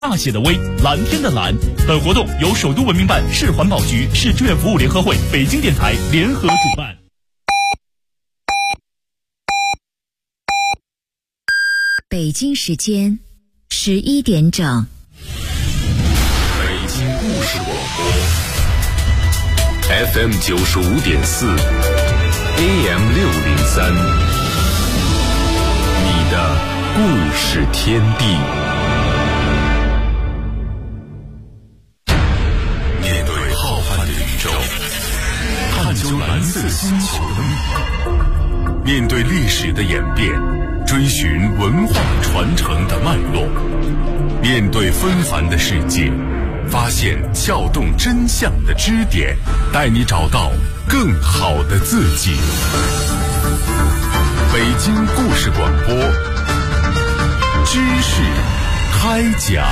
大写的微，蓝天的蓝。本活动由首都文明办、市环保局、市志愿服务联合会、北京电台联合主办。 北京时间11点整。 北京故事广播 FM 95.4 AM 603，你的故事天地。面对浩瀚的宇宙，探究蓝色星球的密码，面对历史的演变，追寻文化传承的脉络，面对纷繁的世界，发现撬动真相的支点，带你找到更好的自己。北京故事广播，知识开讲。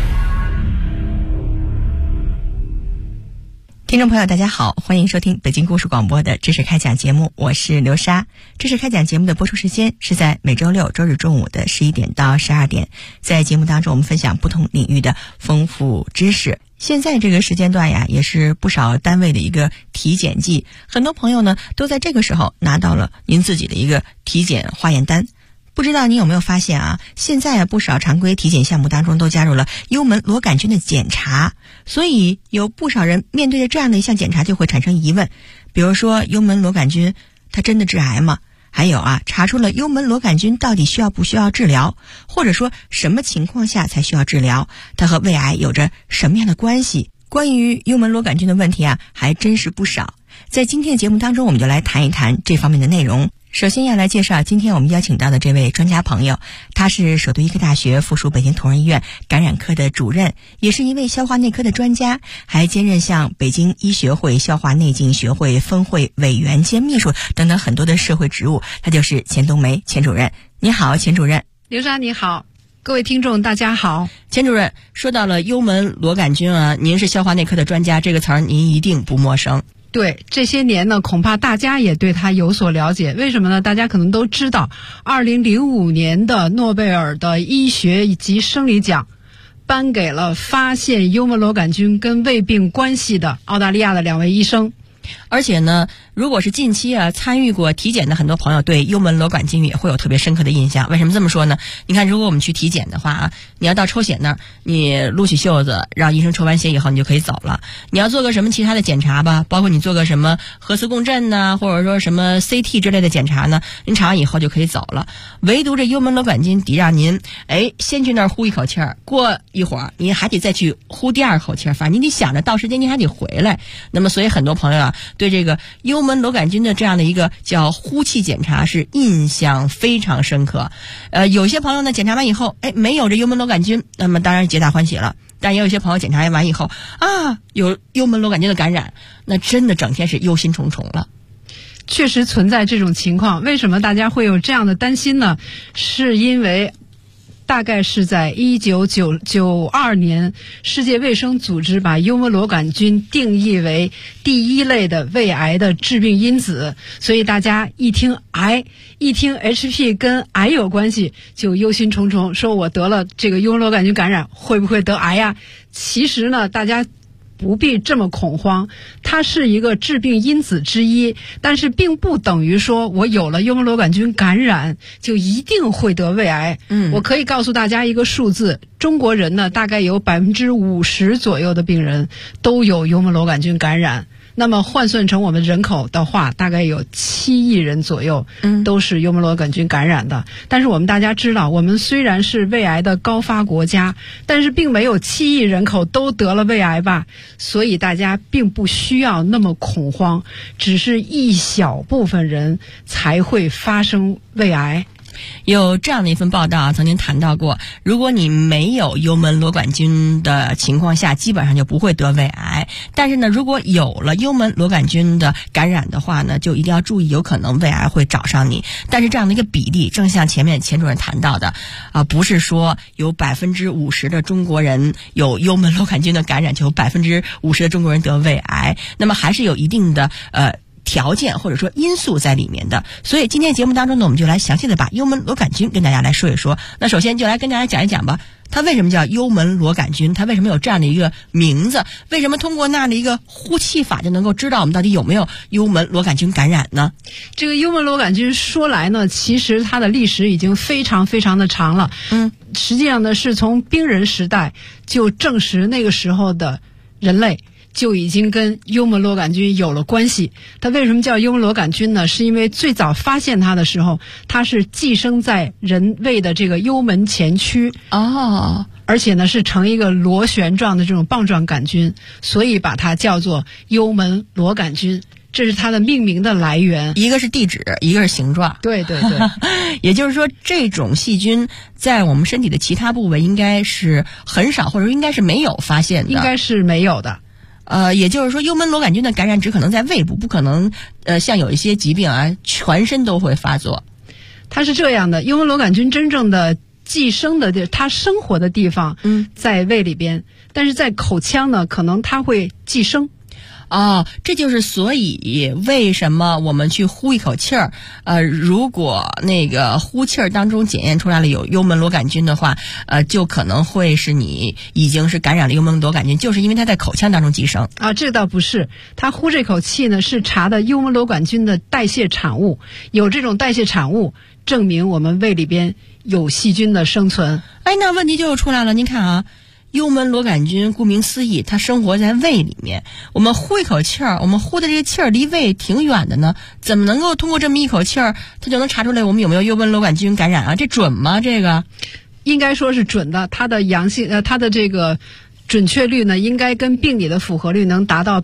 听众朋友大家好，欢迎收听北京故事广播的知识开讲节目，我是刘莎。知识开讲节目的播出时间是在每周六周日中午的11点到12点，在节目当中我们分享不同领域的丰富知识。现在这个时间段呀，也是不少单位的一个体检季，很多朋友呢都在这个时候拿到了您自己的一个体检化验单。不知道你有没有发现啊，现在不少常规体检项目当中都加入了幽门螺杆菌的检查，所以有不少人面对着这样的一项检查就会产生疑问，比如说幽门螺杆菌它真的致癌吗？还有啊，查出了幽门螺杆菌到底需要不需要治疗，或者说什么情况下才需要治疗，它和胃癌有着什么样的关系？关于幽门螺杆菌的问题啊，还真是不少。在今天的节目当中，我们就来谈一谈这方面的内容。首先要来介绍今天我们邀请到的这位专家朋友，他是首都医科大学附属北京同仁医院感染科的主任，也是一位消化内科的专家，还兼任像北京医学会消化内镜学会分会委员兼秘书等等很多的社会职务，他就是钱冬梅钱主任。你好，钱主任。 刘莎你好，各位听众大家好。 钱主任，说到了幽门螺杆菌啊，您是消化内科的专家，这个词儿您一定不陌生。 对，这些年呢，恐怕大家也对它有所了解。为什么呢？大家可能都知道，2005年的诺贝尔的医学及生理奖颁给了发现幽门螺杆菌跟胃病关系的澳大利亚的2位医生。 而且呢，如果是近期啊参与过体检的很多朋友，对幽门螺杆菌也会有特别深刻的印象。为什么这么说呢？你看，如果我们去体检的话啊，你要到抽血那儿，你撸起袖子，让医生抽完血以后，你就可以走了。你要做个什么其他的检查吧，包括你做个什么核磁共振呐，或者说什么 CT 之类的检查呢，您查完以后就可以走了。唯独这幽门螺杆菌得让您先去那儿呼一口气儿，过一会儿您还得再去呼第二口气儿，反正你得想着到时间您还得回来。那么所以很多朋友啊，对这个幽门螺杆菌的这样的一个叫呼气检查是印象非常深刻。有些朋友呢检查完以后，没有这幽门螺杆菌，那么当然皆大欢喜了。但也有些朋友检查完以后啊，有幽门螺杆菌的感染，那真的整天是忧心忡忡了。 确实存在这种情况，为什么大家会有这样的担心呢？是因为大概是在1992年，世界卫生组织把幽门螺杆菌定义为第1类的胃癌的致病因子，所以大家一听癌，一听 HP 跟癌有关系，就忧心忡忡，说我得了这个幽门螺杆菌感染，会不会得癌呀？其实呢，大家不必这么恐慌，它是一个致病因子之一，但是并不等于说我有了幽门螺杆菌感染就一定会得胃癌。我可以告诉大家一个数字，中国人呢大概有50%左右的病人都有幽门螺杆菌感染。那么换算成我们人口的话，大概有7亿人左右都是幽门螺杆菌感染的。但是我们大家知道，我们虽然是胃癌的高发国家，但是并没有7亿人口都得了胃癌吧，所以大家并不需要那么恐慌，只是一小部分人才会发生胃癌。 有这样的一份报道啊，曾经谈到过，如果你没有幽门螺杆菌的情况下，基本上就不会得胃癌。但是呢，如果有了幽门螺杆菌的感染的话呢，就一定要注意，有可能胃癌会找上你。但是这样的一个比例，正像前面钱主任谈到的不是说有50%的中国人有幽门螺杆菌的感染，就有50%的中国人得胃癌，那么还是有一定的条件或者说因素在里面的。所以今天节目当中呢，我们就来详细的把幽门螺杆菌跟大家来说一说。那首先就来跟大家讲一讲吧， 它为什么叫幽门螺杆菌？它为什么有这样的一个名字？为什么通过那样的一个呼气法就能够知道我们到底有没有幽门螺杆菌感染呢？ 这个幽门螺杆菌说来呢，其实它的历史已经非常非常的长了。实际上呢，是从冰人时代就证实那个时候的人类就已经跟幽门螺杆菌有了关系。它为什么叫幽门螺杆菌呢？是因为最早发现它的时候，它是寄生在人胃的这个幽门前区，而且呢是呈一个螺旋状的这种棒状杆菌，所以把它叫做幽门螺杆菌。这是它的命名的来源， 一个是地址，一个是形状。 对对对， 也就是说，这种细菌在我们身体的其他部位应该是很少，或者应该是没有发现的。 应该是没有的。 也就是说，幽门螺杆菌的感染只可能在胃部，不可能像有一些疾病啊，全身都会发作。 它是这样的，幽门螺杆菌真正的寄生的它生活的地方，在胃里边，但是在口腔呢，可能它会寄生。 这就是所以为什么我们去呼一口气儿，如果那个呼气儿当中检验出来了有幽门螺杆菌的话，就可能会是你已经是感染了幽门螺杆菌，就是因为它在口腔当中寄生。 这倒不是，他呼这口气呢是查的幽门螺杆菌的代谢产物，有这种代谢产物，证明我们胃里边有细菌的生存。 那问题就出来了，您看啊。幽门螺杆菌顾名思义，它生活在胃里面。我们呼一口气儿，我们呼的这个气儿离胃挺远的呢，怎么能够通过这么一口气儿，它就能查出来我们有没有幽门螺杆菌感染啊？这准吗？这个应该说是准的，它的阳性它的这个准确率呢，应该跟病理的符合率能达到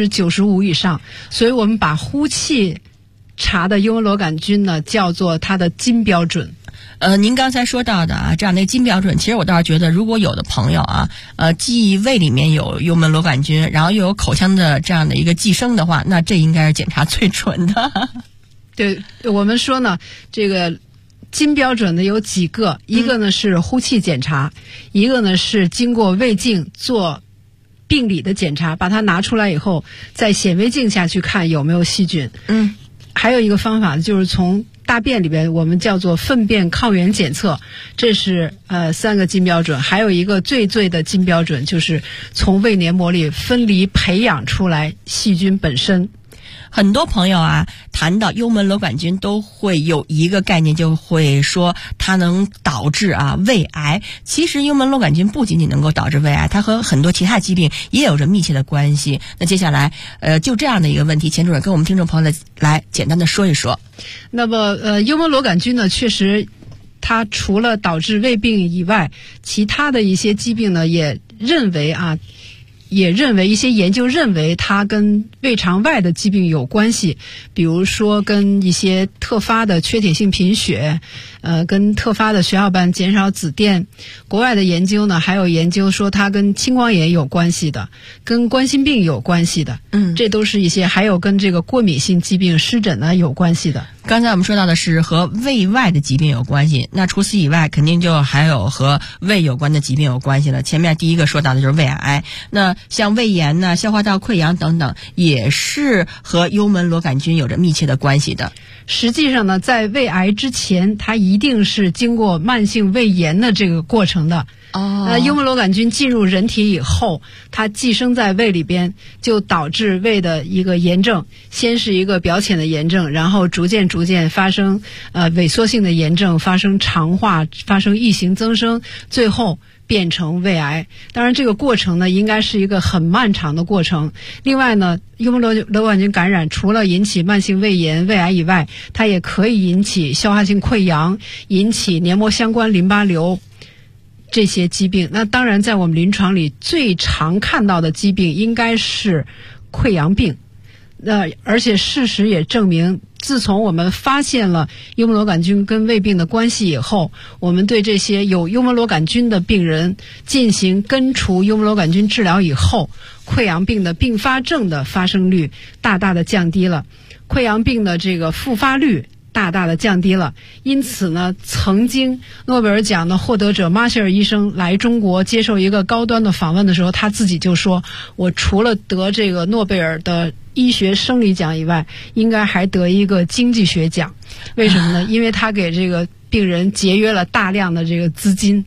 95%以上。所以我们把呼气查的幽门螺杆菌呢，叫做它的金标准。 您刚才说到的啊，这样的一个金标准，其实我倒是觉得，如果有的朋友啊，既胃里面有幽门螺杆菌，然后又有口腔的这样的一个寄生的话，那这应该是检查最准的。 对，我们说呢，这个金标准的有几个，一个呢是呼气检查，一个呢是经过胃镜做病理的检查，把它拿出来以后，在显微镜下去看有没有细菌。还有一个方法就是从大便里边，我们叫做粪便抗原检测，这是3个金标准。还有一个最的金标准，就是从胃黏膜里分离培养出来细菌本身。 很多朋友啊，谈到幽门螺杆菌都会有一个概念，就会说它能导致胃癌。其实幽门螺杆菌不仅仅能够导致胃癌，它和很多其他疾病也有着密切的关系。那接下来就这样的一个问题，钱主任跟我们听众朋友来简单的说一说。 那么幽门螺杆菌呢，确实它除了导致胃病以外，其他的一些疾病呢也认为一些研究认为它跟胃肠外的疾病有关系，比如说跟一些特发的缺铁性贫血，跟特发的血小板减少紫癜。国外的研究呢，还有研究说它跟青光眼有关系的，跟冠心病有关系的。这都是一些，还有跟这个过敏性疾病湿疹呢有关系的。 刚才我们说到的是和胃外的疾病有关系，那除此以外，肯定就还有和胃有关的疾病有关系了。前面第一个说到的就是胃癌，那像胃炎呢、消化道溃疡等等，也是和幽门螺杆菌有着密切的关系的。 实际上呢，在胃癌之前，它一定是经过慢性胃炎的这个过程的。幽门螺杆菌进入人体以后，它寄生在胃里边，就导致胃的一个炎症，先是一个表浅的炎症，然后逐渐发生萎缩性的炎症，发生肠化，发生异型增生，最后变成胃癌。当然这个过程呢，应该是一个很漫长的过程。另外呢，幽门螺杆菌感染除了引起慢性胃炎、胃癌以外，它也可以引起消化性溃疡，引起黏膜相关淋巴瘤这些疾病。那当然在我们临床里最常看到的疾病应该是溃疡病。而且事实也证明，自从我们发现了幽门螺杆菌跟胃病的关系以后，我们对这些有幽门螺杆菌的病人进行根除幽门螺杆菌治疗以后，溃疡病的并发症的发生率大大的降低了，溃疡病的这个复发率大大的降低了。因此呢，曾经诺贝尔奖的获得者马歇尔医生来中国接受一个高端的访问的时候，他自己就说，我除了得这个诺贝尔的医学生理奖以外，应该还得一个经济学奖。为什么呢？因为他给这个病人节约了大量的这个资金。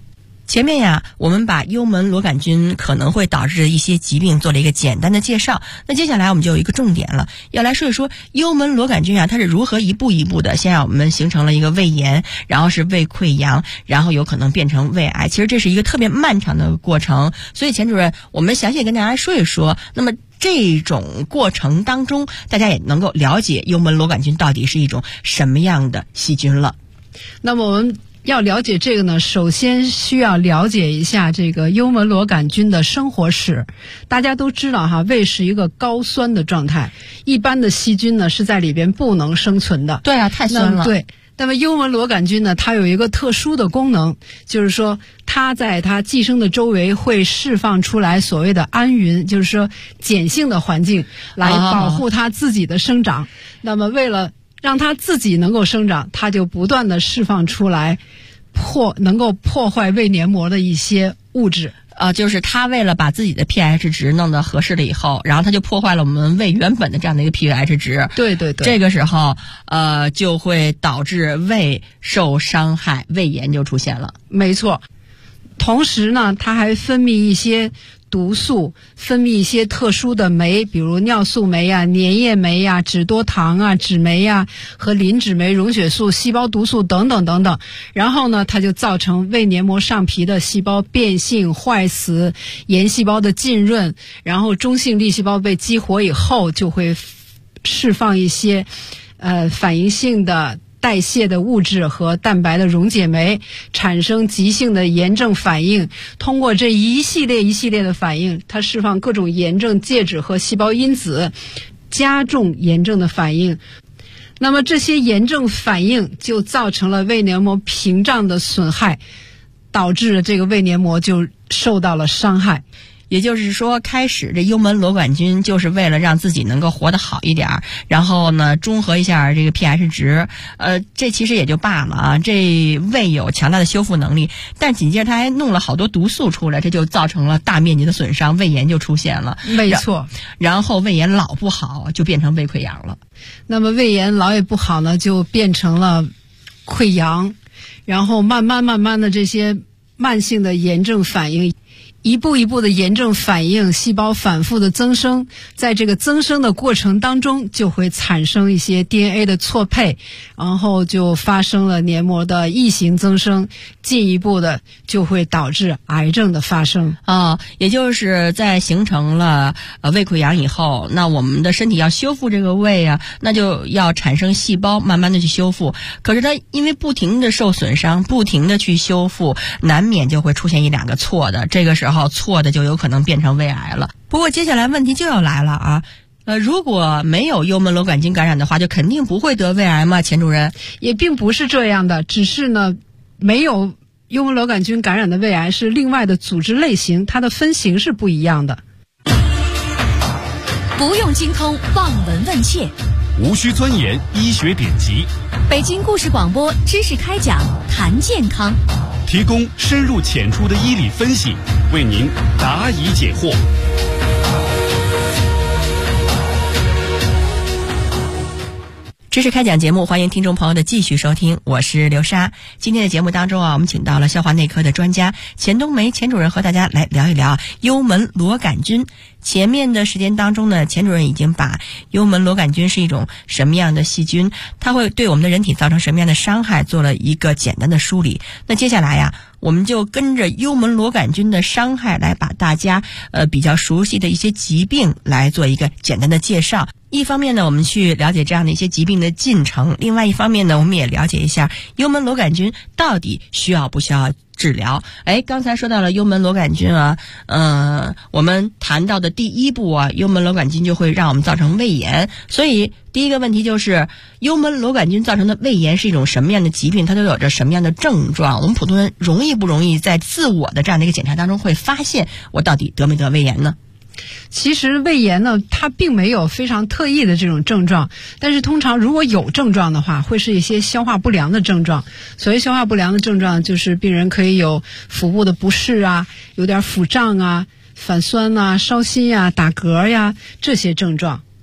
前面呀，我们把幽门螺杆菌可能会导致的一些疾病做了一个简单的介绍。那接下来我们就有一个重点了，要来说一说幽门螺杆菌啊，它是如何一步一步的先让我们形成了一个胃炎，然后是胃溃疡，然后有可能变成胃癌。其实这是一个特别漫长的过程，所以钱主任，我们详细跟大家说一说。那么这种过程当中，大家也能够了解幽门螺杆菌到底是一种什么样的细菌了。 那么我们要了解这个呢，首先需要了解一下这个幽门螺杆菌的生活史。大家都知道哈，胃是一个高酸的状态，一般的细菌呢是在里边不能生存的。 对啊，太酸了。 对。那么幽门螺杆菌呢，它有一个特殊的功能，就是说它在它寄生的周围会释放出来所谓的氨云，就是说碱性的环境来保护它自己的生长。那么为了让它自己能够生长，它就不断的释放出来能够破坏胃黏膜的一些物质。 就是它为了把自己的 pH 值弄得合适了以后，然后它就破坏了我们胃原本的这样的一个 pH 值。 对对对。 这个时候就会导致胃受伤害，胃炎就出现了。 没错。同时呢，它还分泌一些毒素，分泌一些特殊的酶，比如尿素酶啊、粘液酶啊、脂多糖啊、脂酶啊和磷脂酶、溶血素、细胞毒素等等等等。然后呢，它就造成胃黏膜上皮的细胞变性、坏死，炎细胞的浸润，然后中性粒细胞被激活以后，就会释放一些反应性的代谢的物质和蛋白的溶解酶，产生急性的炎症反应。通过这一系列的反应，它释放各种炎症介质和细胞因子，加重炎症的反应。那么这些炎症反应就造成了胃黏膜屏障的损害，导致这个胃黏膜就受到了伤害。 也就是说，开始这幽门螺杆菌就是为了让自己能够活得好一点，然后呢中和一下这个 pH 值。这其实也就罢了啊，这胃有强大的修复能力，但紧接着它还弄了好多毒素出来，这就造成了大面积的损伤，胃炎就出现了。 没错。然后胃炎老不好，就变成胃溃疡了。 那么胃炎老也不好呢，就变成了溃疡，然后慢慢的这些慢性的炎症反应，一步一步的炎症反应，细胞反复的增生，在这个增生的过程当中，就会产生一些 DNA 的错配，然后就发生了黏膜的异型增生，进一步的就会导致癌症的发生。 也就是在形成了胃溃疡以后，那我们的身体要修复这个胃啊，那就要产生细胞，慢慢的去修复。可是它因为不停的受损伤，不停的去修复，难免就会出现一两个错的，这个时候错的就有可能变成胃癌了。不过接下来问题就要来了啊，如果没有幽门螺杆菌感染的话，就肯定不会得胃癌吗？钱主任？ 也并不是这样的，只是呢，没有幽门螺杆菌感染的胃癌是另外的组织类型，它的分型是不一样的。 不用精通望闻问切， 无需钻研医学典籍， 北京故事广播知识开讲，谈健康， 提供深入浅出的医理分析，为您答疑解惑。 知识开讲节目，欢迎听众朋友的继续收听，我是刘莎。今天的节目当中啊，我们请到了消化内科的专家钱冬梅钱主任和大家来聊一聊幽门螺杆菌。前面的时间当中呢，钱主任已经把幽门螺杆菌是一种什么样的细菌，它会对我们的人体造成什么样的伤害做了一个简单的梳理。那接下来呀，我们就跟着幽门螺杆菌的伤害来把大家比较熟悉的一些疾病来做一个简单的介绍。一方面呢，我们去了解这样的一些疾病的进程，另外一方面呢，我们也了解一下幽门螺杆菌到底需要不需要治疗。刚才说到了幽门螺杆菌啊，我们谈到的第一步啊，幽门螺杆菌就会让我们造成胃炎。所以第一个问题就是，幽门螺杆菌造成的胃炎是一种什么样的疾病？它都有着什么样的症状？我们普通人容易不容易在自我的这样的一个检查当中会发现我到底得没得胃炎呢？ 其实胃炎呢，它并没有非常特异的这种症状，但是通常如果有症状的话，会是一些消化不良的症状。所谓消化不良的症状，就是病人可以有腹部的不适啊，有点腹胀啊、反酸啊、烧心啊、打嗝呀，这些症状。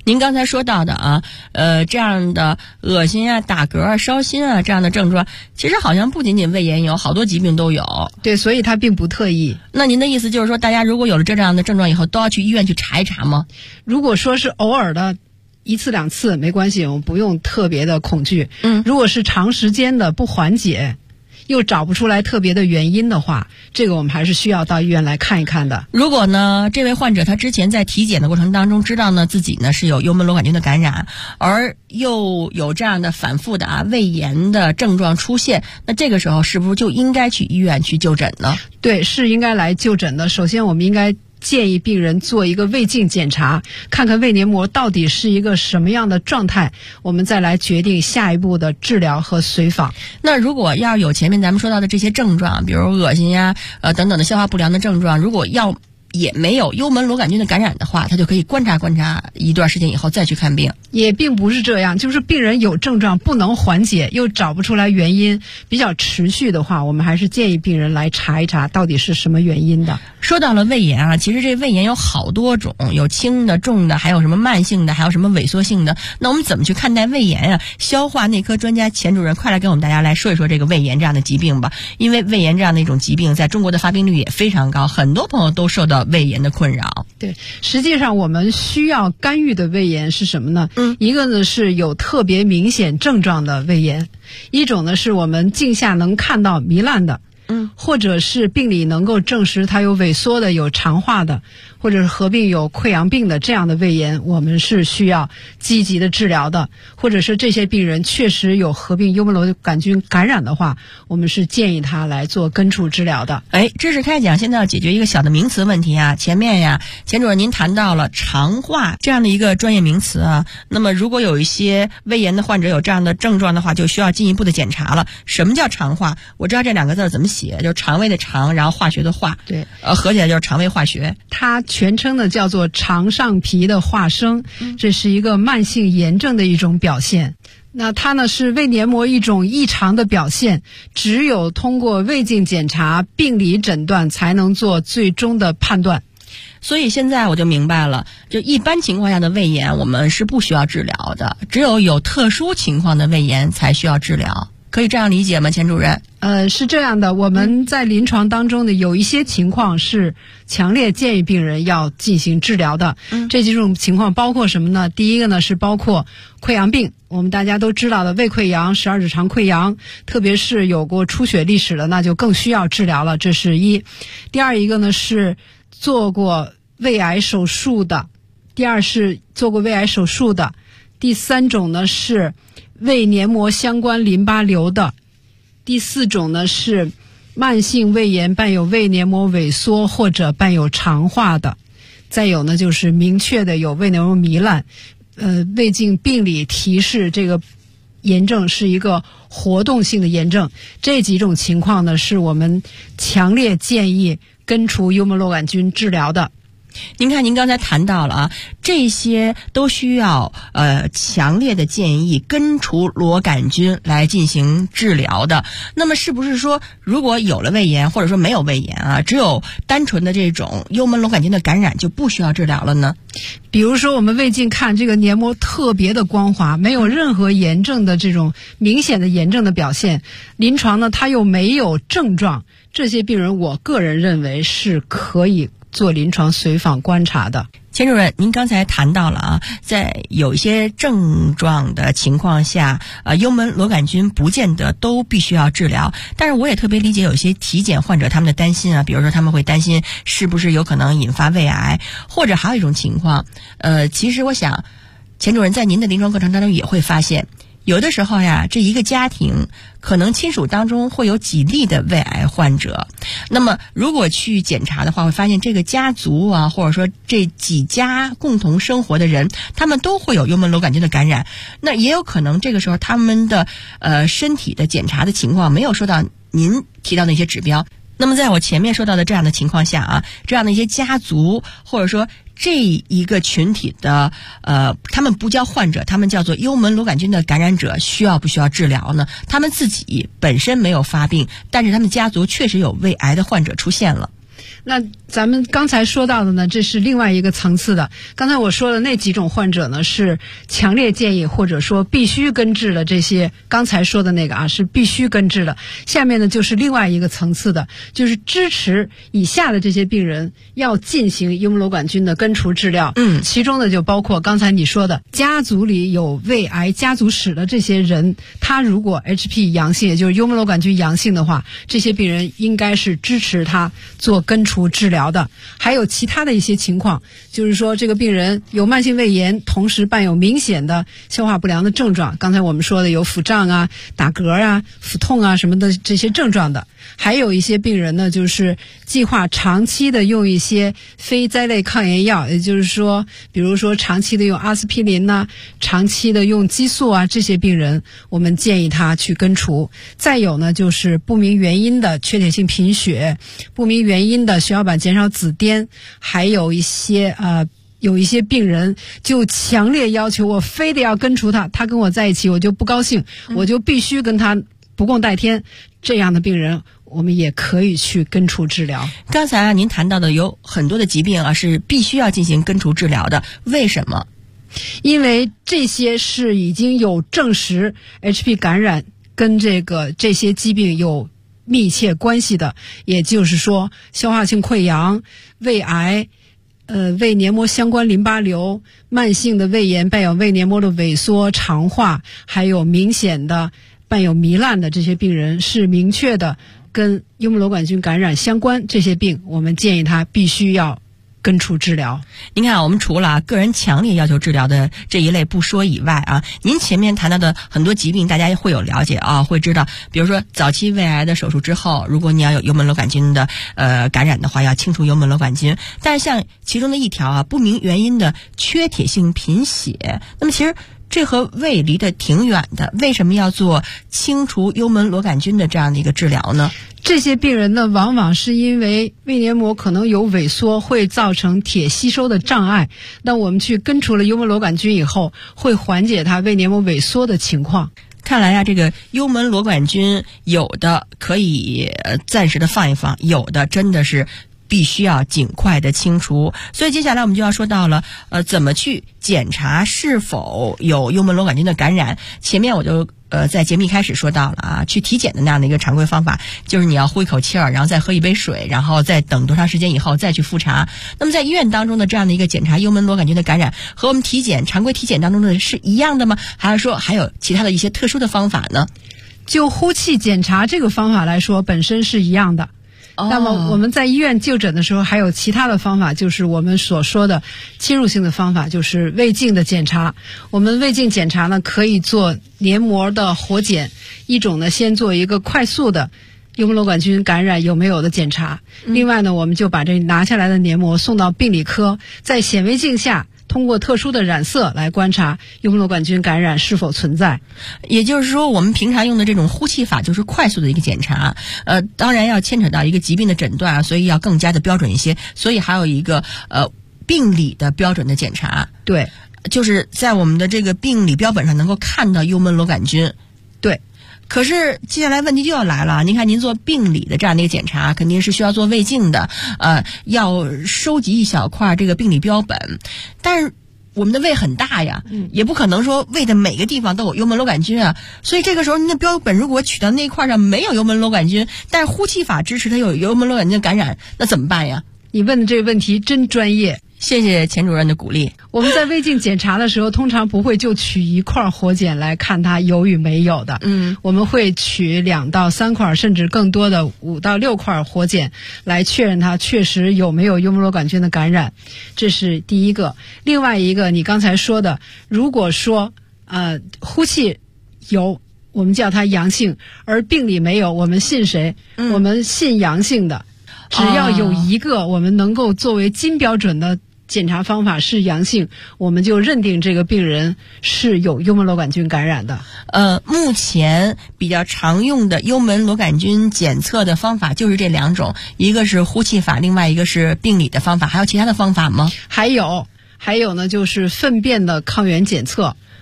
您刚才说到的啊，这样的恶心啊、打嗝啊、烧心啊这样的症状，其实好像不仅仅胃炎有，好多疾病都有。 对，所以它并不特异。 那您的意思就是说，大家如果有了这样的症状以后，都要去医院去查一查吗？ 如果说是偶尔的1次2次没关系，我们不用特别的恐惧。如果是长时间的不缓解，又找不出来特别的原因的话，这个我们还是需要到医院来看一看的。 如果呢，这位患者他之前在体检的过程当中知道呢自己呢是有幽门螺杆菌的感染，而又有这样的反复的胃炎的症状出现，那这个时候是不是就应该去医院去就诊呢？ 对，是应该来就诊的。首先我们应该建议病人做一个胃镜检查，看看胃黏膜到底是一个什么样的状态，我们再来决定下一步的治疗和随访。 那如果要有前面咱们说到的这些症状，比如恶心呀、等等的消化不良的症状，如果也没有幽门螺杆菌的感染的话，他就可以观察一段时间以后再去看病。 也并不是这样，就是病人有症状不能缓解，又找不出来原因，比较持续的话，我们还是建议病人来查一查到底是什么原因的。 说到了胃炎啊，其实这胃炎有好多种，有轻的、重的，还有什么慢性的，还有什么萎缩性的。那我们怎么去看待胃炎啊？消化内科专家钱主任，快来跟我们大家来说一说这个胃炎这样的疾病吧。因为胃炎这样的一种疾病，在中国的发病率也非常高，很多朋友都受到胃炎的困扰。 对，实际上我们需要干预的胃炎是什么呢？一个呢是有特别明显症状的胃炎，一种呢是我们镜下能看到糜烂的，或者是病理能够证实它有萎缩的、有肠化的，或者是合并有溃疡病的这样的胃炎，我们是需要积极的治疗的。或者是这些病人确实有合并幽门螺杆菌感染的话，我们是建议他来做根除治疗的。 知识开讲现在要解决一个小的名词问题啊。前面呀，钱主任您谈到了肠化这样的一个专业名词啊。那么如果有一些胃炎的患者有这样的症状的话，就需要进一步的检查了。什么叫肠化？我知道这2个字怎么写，就是肠胃的肠，然后化学的化， 对， 合起来就是肠胃化学。 它全称呢叫做肠上皮的化生，这是一个慢性炎症的一种表现。那它呢是胃黏膜一种异常的表现，只有通过胃镜检查、病理诊断才能做最终的判断。 所以现在我就明白了，就一般情况下的胃炎我们是不需要治疗的，只有特殊情况的胃炎才需要治疗。可以这样理解吗，钱主任？ 是这样的，我们在临床当中呢，有一些情况是强烈建议病人要进行治疗的。这几种情况包括什么呢？第一个呢是包括溃疡病，我们大家都知道的胃溃疡、12指肠溃疡，特别是有过出血历史的，那就更需要治疗了，这是一。第二一个呢是做过胃癌手术的，第二是做过胃癌手术的，第三种呢是胃黏膜相关淋巴瘤的，第四种呢是慢性胃炎伴有胃黏膜萎缩或者伴有肠化的，再有呢就是明确的有胃黏膜糜烂，胃镜病理提示这个炎症是一个活动性的炎症。这几种情况呢是我们强烈建议根除幽门螺杆菌治疗的。 您看，您刚才谈到了啊，这些都需要强烈的建议根除螺杆菌来进行治疗的。那么是不是说，如果有了胃炎或者说没有胃炎啊，只有单纯的这种幽门螺杆菌的感染就不需要治疗了呢？ 比如说我们胃镜看这个黏膜特别的光滑，没有任何炎症的这种明显的炎症的表现，临床呢它又没有症状，这些病人我个人认为是可以做临床随访观察的。 钱主任，您刚才谈到了啊，在有一些症状的情况下，幽门螺杆菌不见得都必须要治疗。但是我也特别理解有些体检患者他们的担心啊，比如说他们会担心是不是有可能引发胃癌，或者还有一种情况，其实我想，钱主任在您的临床过程当中也会发现，有的时候呀，这一个家庭可能亲属当中会有几例的胃癌患者，那么如果去检查的话，会发现这个家族啊，或者说这几家共同生活的人，他们都会有幽门螺杆菌的感染。那也有可能这个时候他们的身体的检查的情况没有受到您提到的一些指标。那么在我前面说到的这样的情况下啊，这样的一些家族或者说这一个群体的他们不叫患者，他们叫做幽门螺杆菌的感染者，需要不需要治疗呢？他们自己本身没有发病，但是他们家族确实有胃癌的患者出现了。 那咱们刚才说到的呢，这是另外一个层次的。刚才我说的那几种患者呢，是强烈建议或者说必须根治的，这些刚才说的那个是必须根治的。下面呢就是另外一个层次的，就是支持以下的这些病人要进行幽门螺杆菌的根除治疗。其中呢就包括刚才你说的家族里有胃癌家族史的这些人，他如果 HP 阳性，也就是幽门螺杆菌阳性的话，这些病人应该是支持他做根除治疗的。还有其他的一些情况，就是说这个病人有慢性胃炎，同时伴有明显的消化不良的症状，刚才我们说的有腹胀啊、打嗝啊、腹痛啊什么的这些症状的。还有一些病人呢，就是计划长期的用一些非甾类抗炎药，也就是说比如说长期的用阿司匹林啊，长期的用激素啊，这些病人我们建议他去根除。再有呢就是不明原因的缺铁性贫血，不明原因的血小板减少紫癜，还有一些有一些病人就强烈要求我非得要根除他跟我在一起我就不高兴，我就必须跟他不共戴天，这样的病人我们也可以去根除治疗。 刚才您谈到的有很多的疾病是必须要进行根除治疗的，为什么？ 因为这些是已经有证实 HP 感染跟这些疾病有密切关系的，也就是说消化性溃疡、胃癌、胃黏膜相关淋巴瘤、慢性的胃炎伴有胃黏膜的萎缩、肠化，还有明显的伴有糜烂的这些病人，是明确的跟幽门螺杆菌感染相关，这些病我们建议他必须要根除治疗。 您看我们除了个人强烈要求治疗的这一类不说以外您前面谈到的很多疾病大家会有了解会知道，比如说早期胃癌的手术之后，如果你要有幽门螺杆菌的感染的话，要清除幽门螺杆菌。但是像其中的一条不明原因的缺铁性贫血，那么其实这和胃离得挺远的，为什么要做清除幽门螺杆菌的这样的一个治疗呢？ 这些病人呢，往往是因为胃黏膜可能有萎缩，会造成铁吸收的障碍。那我们去根除了幽门螺杆菌以后，会缓解它胃黏膜萎缩的情况。 看来这个幽门螺杆菌有的可以暂时的放一放，有的真的是必须要尽快的清除。所以接下来我们就要说到了怎么去检查是否有幽门螺杆菌的感染。前面我就在节目一开始说到了去体检的那样的一个常规方法，就是你要呼一口气儿，然后再喝一杯水，然后再等多长时间以后再去复查。那么在医院当中的这样的一个检查幽门螺杆菌的感染，和我们常规体检当中的是一样的吗？还是说还有其他的一些特殊的方法呢？ 就呼气检查这个方法来说，本身是一样的。那么我们在医院就诊的时候还有其他的方法，就是我们所说的侵入性的方法，就是胃镜的检查。我们胃镜检查呢，可以做黏膜的活检，一种呢先做一个快速的幽门螺杆菌感染有没有的检查，另外呢我们就把这拿下来的黏膜送到病理科，在显微镜下通过特殊的染色来观察幽门螺杆菌感染是否存在。 也就是说我们平常用的这种呼气法就是快速的一个检查，当然要牵扯到一个疾病的诊断所以要更加的标准一些，所以还有一个病理的标准的检查。 对， 就是在我们的这个病理标本上能够看到幽门螺杆菌。 对。 可是接下来问题就要来了，您看您做病理的这样的一个检查肯定是需要做胃镜的，要收集一小块这个病理标本，但是我们的胃很大呀，也不可能说胃的每个地方都有幽门螺杆菌所以这个时候您的标本如果取到那块上没有幽门螺杆菌，但是呼气法支持它有幽门螺杆菌感染，那怎么办呀？ 你问的这个问题真专业， 谢谢钱主任的鼓励。 我们在胃镜检查的时候通常不会就取一块活检来看它有与没有的，我们会取2到3块甚至更多的5到6块活检来确认它确实有没有幽门螺杆菌的感染，这是第一个。另外一个你刚才说的，如果说呼气有，我们叫它阳性，而病理没有，我们信谁？我们信阳性的。只要有一个我们能够作为金标准的检查方法是阳性，我们就认定这个病人是有幽门螺杆菌感染的。 目前比较常用的幽门螺杆菌检测的方法就是这2种，一个是呼气法，另外一个是病理的方法，还有其他的方法吗？ 还有呢，就是粪便的抗原检测。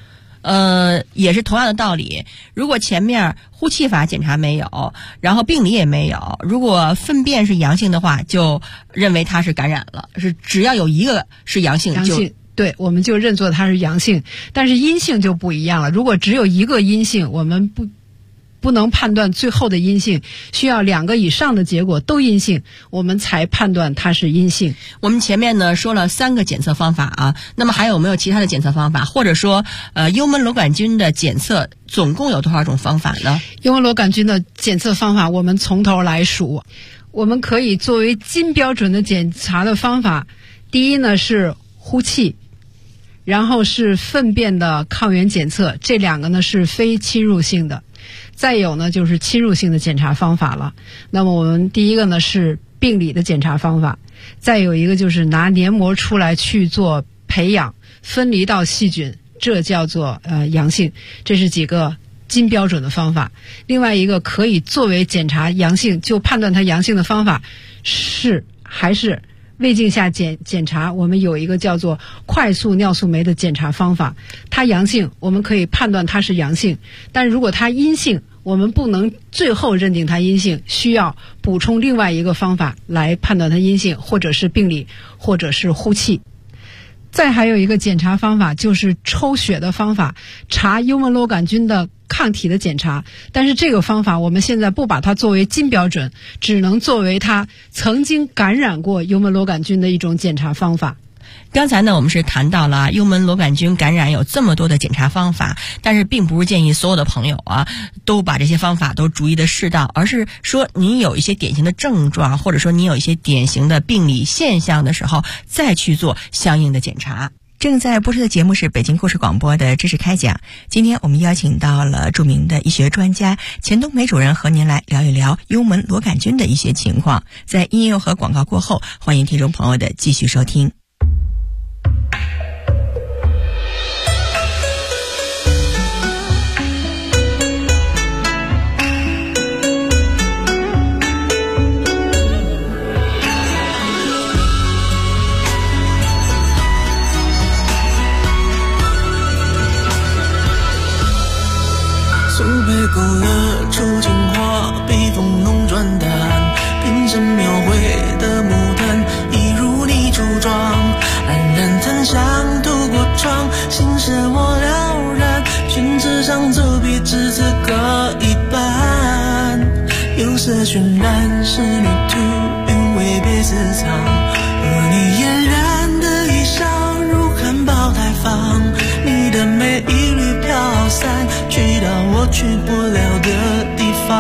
也是同样的道理。如果前面呼气法检查没有，然后病理也没有，如果粪便是阳性的话，就认为它是感染了，是只要有一个是阳性就。 对，我们就认作它是阳性，但是阴性就不一样了。如果只有一个阴性，我们不能判断最后的阴性，需要2个以上的结果都阴性，我们才判断它是阴性。 我们前面呢说了3个检测方法啊，那么还有没有其他的检测方法？或者说，幽门螺杆菌的检测总共有多少种方法呢？ 幽门螺杆菌的检测方法，我们从头来数。我们可以作为金标准的检查的方法，第一呢是呼气，然后是粪便的抗原检测，这2个呢是非侵入性的。再有呢就是侵入性的检查方法了。那么我们第一个呢是病理的检查方法，再有一个就是拿黏膜出来去做培养，分离到细菌，这叫做阳性。这是几个金标准的方法。另外一个可以作为检查阳性就判断它阳性的方法还是胃镜下检查，我们有一个叫做快速尿素酶的检查方法。它阳性，我们可以判断它是阳性，但如果它阴性，我们不能最后认定它阴性，需要补充另外一个方法来判断它阴性，或者是病理，或者是呼气。再还有一个检查方法就是抽血的方法，查幽门螺杆菌的抗体的检查，但是这个方法我们现在不把它作为金标准，只能作为它曾经感染过幽门螺杆菌的一种检查方法。 刚才呢，我们是谈到了幽门螺杆菌感染有这么多的检查方法，但是并不是建议所有的朋友啊都把这些方法都逐一的试到，而是说您有一些典型的症状，或者说您有一些典型的病理现象的时候，再去做相应的检查。正在播出的节目是北京故事广播的知识开讲，今天我们邀请到了著名的医学专家钱冬梅主任和您来聊一聊幽门螺杆菌的一些情况。在音乐和广告过后，欢迎听众朋友的继续收听。 苏北勾勒出情话，笔锋浓转淡，平生描绘的牡丹，一如你初妆，冉冉檀香渡过窗，心事我了然，宣纸上走笔至此各一半，釉色渲染仕女图，韵味别私藏，和你嫣然的一笑如含苞待放，你的美一缕飘散，去到我去不了的地方。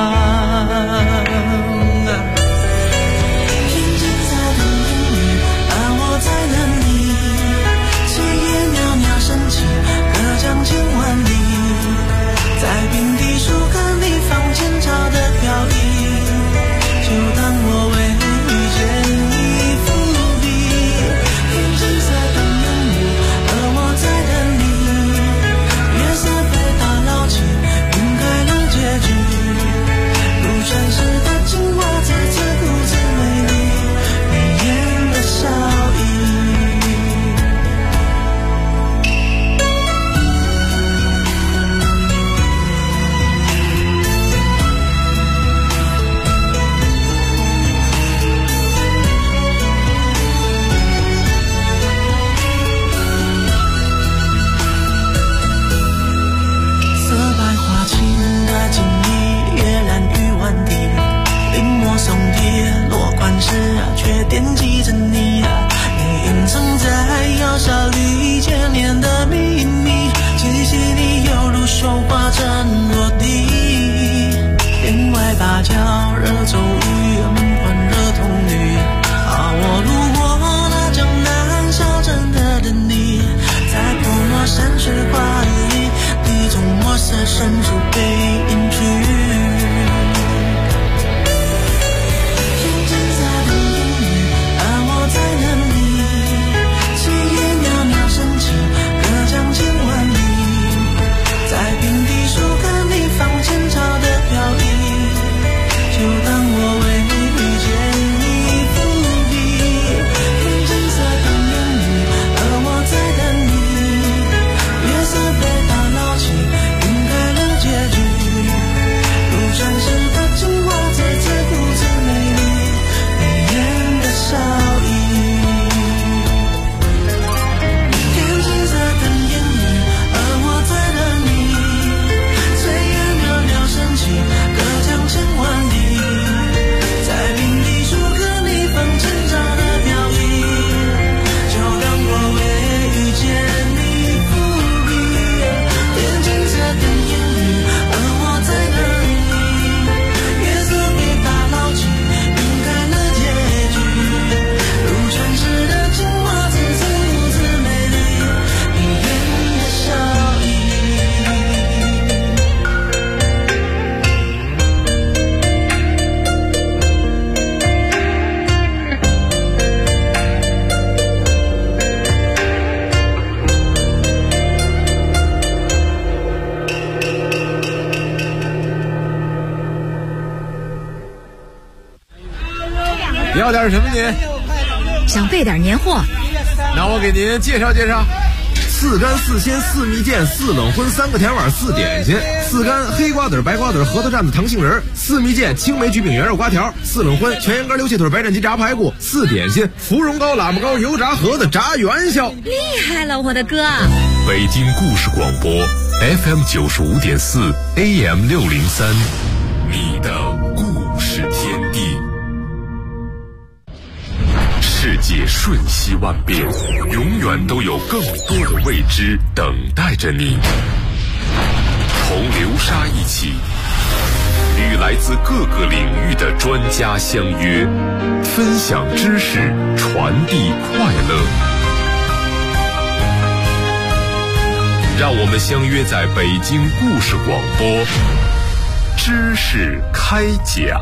要点什么您？ 想备点年货。 那我给您介绍介绍。4干4鲜4蜜饯4冷荤3个甜碗4点心，4干黑瓜子白瓜子核桃蘸子糖杏仁，4蜜饯青梅焗饼圆肉瓜条，4冷荤全羊肝溜气腿白斩鸡炸排骨，4点心芙蓉糕喇嘛糕油炸盒子炸元宵。 厉害了，我的哥！ 北京故事广播 FM 95.4 AM 603，你的故事天地。世界瞬息万变，永远都有更多的未知等待着你。同流沙一起，与来自各个领域的专家相约，分享知识，传递快乐。让我们相约在北京故事广播，知识开讲。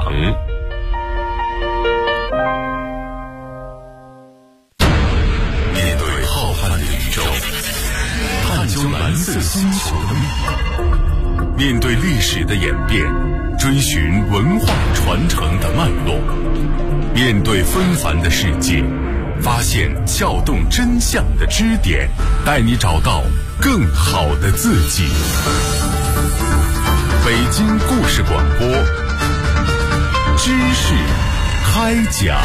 蓝色星球的秘密，面对历史的演变，追寻文化传承的脉络，面对纷繁的世界，发现撬动真相的支点，带你找到更好的自己。北京故事广播，知识开讲。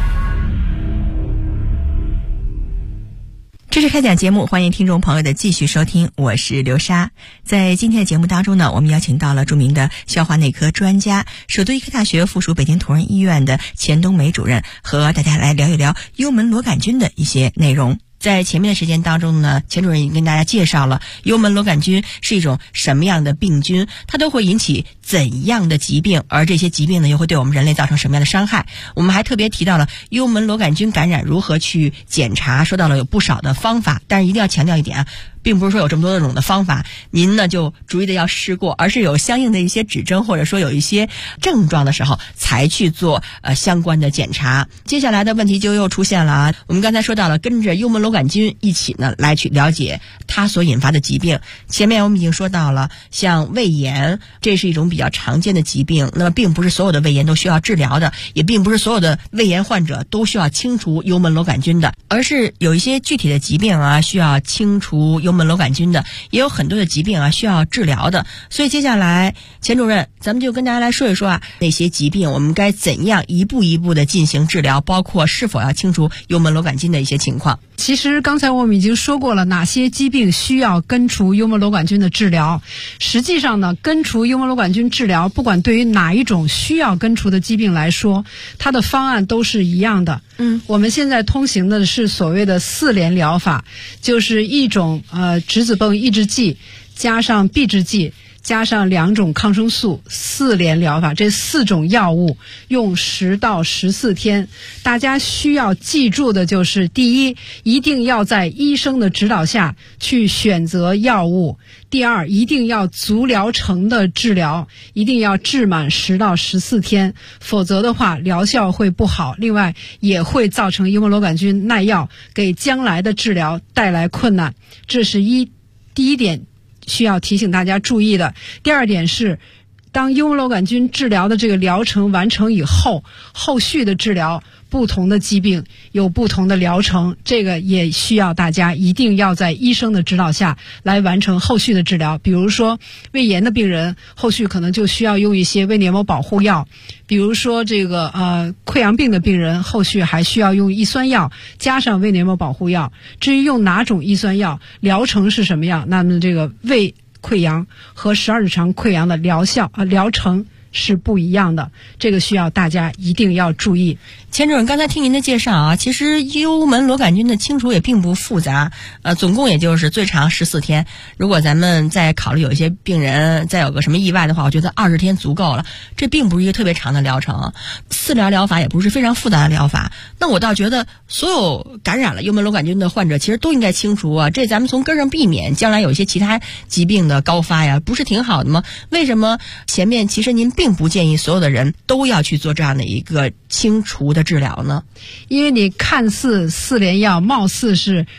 知识开讲节目，欢迎听众朋友的继续收听，我是刘莎。在今天的节目当中呢，我们邀请到了著名的消化内科专家、首都医科大学附属北京同仁医院的钱冬梅主任，和大家来聊一聊幽门螺杆菌的一些内容。在前面的时间当中呢，钱主任已经跟大家介绍了幽门螺杆菌是一种什么样的病菌，它都会引起怎样的疾病，而这些疾病呢又会对我们人类造成什么样的伤害。我们还特别提到了幽门螺杆菌感染如何去检查，说到了有不少的方法，但是一定要强调一点啊，并不是说有这么多种的方法您呢就逐一的要试过，而是有相应的一些指征或者说有一些症状的时候才去做相关的检查。接下来的问题就又出现了啊，我们刚才说到了跟着幽门螺杆菌一起呢来去了解它所引发的疾病。前面我们已经说到了像胃炎，这是一种比较常见的疾病，那么并不是所有的胃炎都需要治疗的，也并不是所有的胃炎患者都需要清除幽门螺杆菌的，而是有一些具体的疾病啊需要清除幽门螺杆菌的，也有很多的疾病啊需要治疗的。所以接下来钱主任咱们就跟大家来说一说啊，那些疾病我们该怎样一步一步的进行治疗，包括是否要清除幽门螺杆菌的一些情况。 其实刚才我们已经说过了哪些疾病需要根除幽门螺杆菌的治疗。实际上呢，根除幽门螺杆菌治疗，不管对于哪一种需要根除的疾病来说，它的方案都是一样的。我们现在通行的是所谓的4联疗法，就是一种质子泵抑制剂加上避制剂加上2种抗生素，4联疗法，这4种药物用10到14天。大家需要记住的就是，第一，一定要在医生的指导下去选择药物；第二，一定要足疗程的治疗，一定要治满10到14天，否则的话疗效会不好，另外也会造成幽门螺杆菌耐药，给将来的治疗带来困难。这是第一点需要提醒大家注意的。第二点是，当幽门螺杆菌治疗的这个疗程完成以后，后续的治疗，不同的疾病有不同的疗程，这个也需要大家一定要在医生的指导下来完成后续的治疗。比如说胃炎的病人，后续可能就需要用一些胃黏膜保护药；比如说这个溃疡病的病人，后续还需要用抑酸药加上胃黏膜保护药。至于用哪种抑酸药，疗程是什么样，那么这个胃溃疡和12指肠溃疡的疗程是不一样的，这个需要大家一定要注意。 钱主任，刚才听您的介绍啊，其实幽门螺杆菌的清除也并不复杂，总共也就是最长14天。如果咱们再考虑有一些病人再有个什么意外的话，我觉得20天足够了。这并不是一个特别长的疗程，4联疗法也不是非常复杂的疗法。那我倒觉得所有感染了幽门螺杆菌的患者其实都应该清除啊，这咱们从根上避免将来有一些其他疾病的高发呀，不是挺好的吗？为什么前面其实您并不建议所有的人都要去做这样的一个清除的治疗呢？ 因为你看似4联药貌似是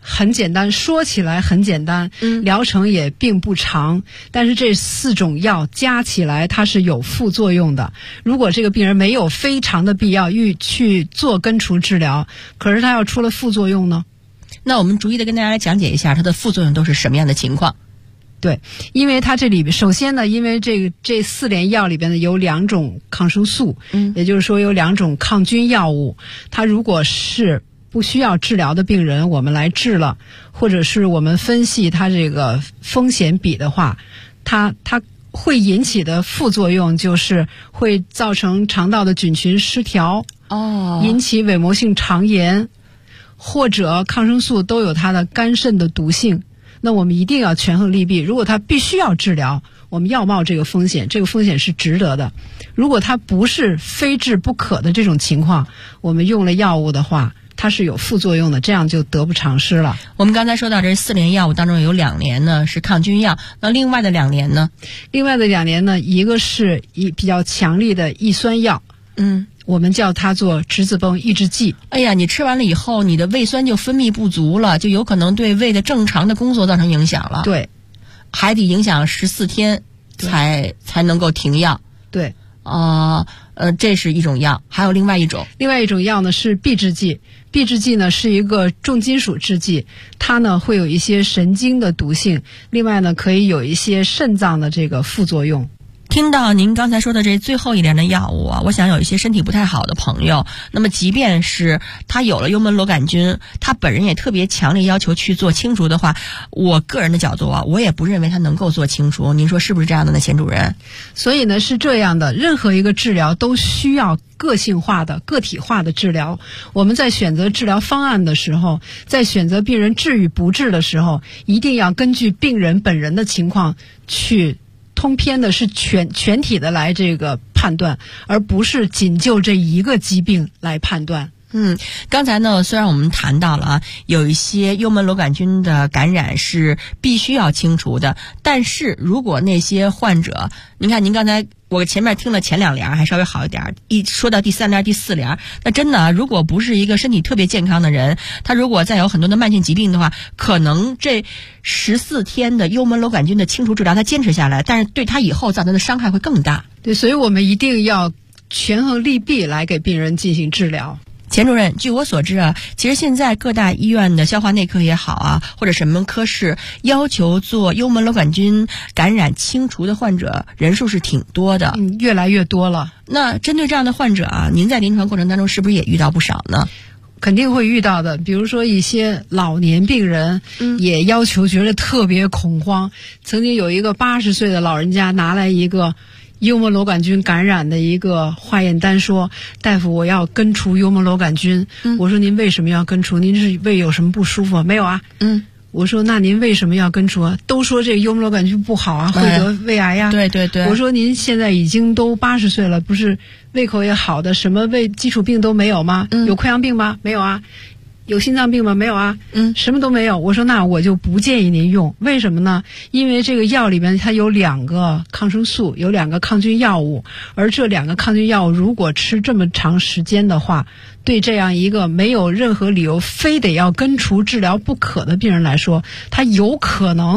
很简单，说起来很简单，疗程也并不长，但是这4种药加起来它是有副作用的。如果这个病人没有非常的必要去做根除治疗，可是他要出了副作用呢？ 那我们逐一的跟大家来讲解一下它的副作用都是什么样的情况。 对，因为它这里首先呢，因为这4联药里边呢有2种抗生素，也就是说有2种抗菌药物，它如果是不需要治疗的病人，我们来治了，或者是我们分析它这个风险比的话，它会引起的副作用就是会造成肠道的菌群失调，引起伪膜性肠炎，或者抗生素都有它的肝肾的毒性。那我们一定要权衡利弊，如果它必须要治疗，我们要冒这个风险，这个风险是值得的。如果它不是非治不可的这种情况，我们用了药物的话，它是有副作用的，这样就得不偿失了。 我们刚才说到这4联药物当中有2联呢是抗菌药，那另外的2联呢？ 另外的2联呢，一个是比较强力的抑酸药，我们叫它做质子泵抑制剂。 哎呀，你吃完了以后，你的胃酸就分泌不足了，就有可能对胃的正常的工作造成影响了。 对， 还得影响14天才能够停药。 对， 这是一种药，还有另外一种药呢是避制剂。避制剂呢是一个重金属制剂，它呢会有一些神经的毒性，另外呢可以有一些肾脏的这个副作用。 听到您刚才说的这最后1联的药物啊，我想有一些身体不太好的朋友，那么即便是他有了幽门螺杆菌，他本人也特别强烈要求去做清除的话，我个人的角度啊，我也不认为他能够做清除。您说是不是这样的呢，钱主任？ 所以呢是这样的，任何一个治疗都需要个性化的、个体化的治疗。我们在选择治疗方案的时候，在选择病人治与不治的时候，一定要根据病人本人的情况去通篇的，是全体的来这个判断，而不是仅就这一个疾病来判断。 刚才呢，虽然我们谈到了有一些幽门螺杆菌的感染是必须要清除的，但是如果那些患者，您看您刚才我前面听了前2联还稍微好一点，一说到第3联第4联，那真的如果不是一个身体特别健康的人，他如果再有很多的慢性疾病的话，可能这14天的幽门螺杆菌的清除治疗他坚持下来，但是对他以后造成的伤害会更大。 对，所以我们一定要权衡利弊来给病人进行治疗。 钱主任，据我所知啊，其实现在各大医院的消化内科也好啊，或者什么科室要求做幽门螺杆菌感染清除的患者人数是挺多的， 越来越多了。 那针对这样的患者啊，您在临床过程当中是不是也遇到不少呢？ 肯定会遇到的，比如说一些老年病人也要求，觉得特别恐慌。曾经有一个80岁的老人家拿来一个幽门螺杆菌感染的一个化验单，说大夫，我要根除幽门螺杆菌。我说您为什么要根除？您是胃有什么不舒服？没有啊。我说那您为什么要根除啊？都说这个幽门螺杆菌不好啊，会得胃癌呀。 对对对。 我说您现在已经都80岁了，不是胃口也好的，什么胃基础病都没有吗？有溃疡病吗？没有啊。有心脏病吗？没有啊。什么都没有。我说那我就不建议您用，为什么呢？因为这个药里面它有2个抗生素，有2个抗菌药物，而这2个抗菌药物如果吃这么长时间的话，对这样一个没有任何理由非得要根除治疗不可的病人来说，他有可能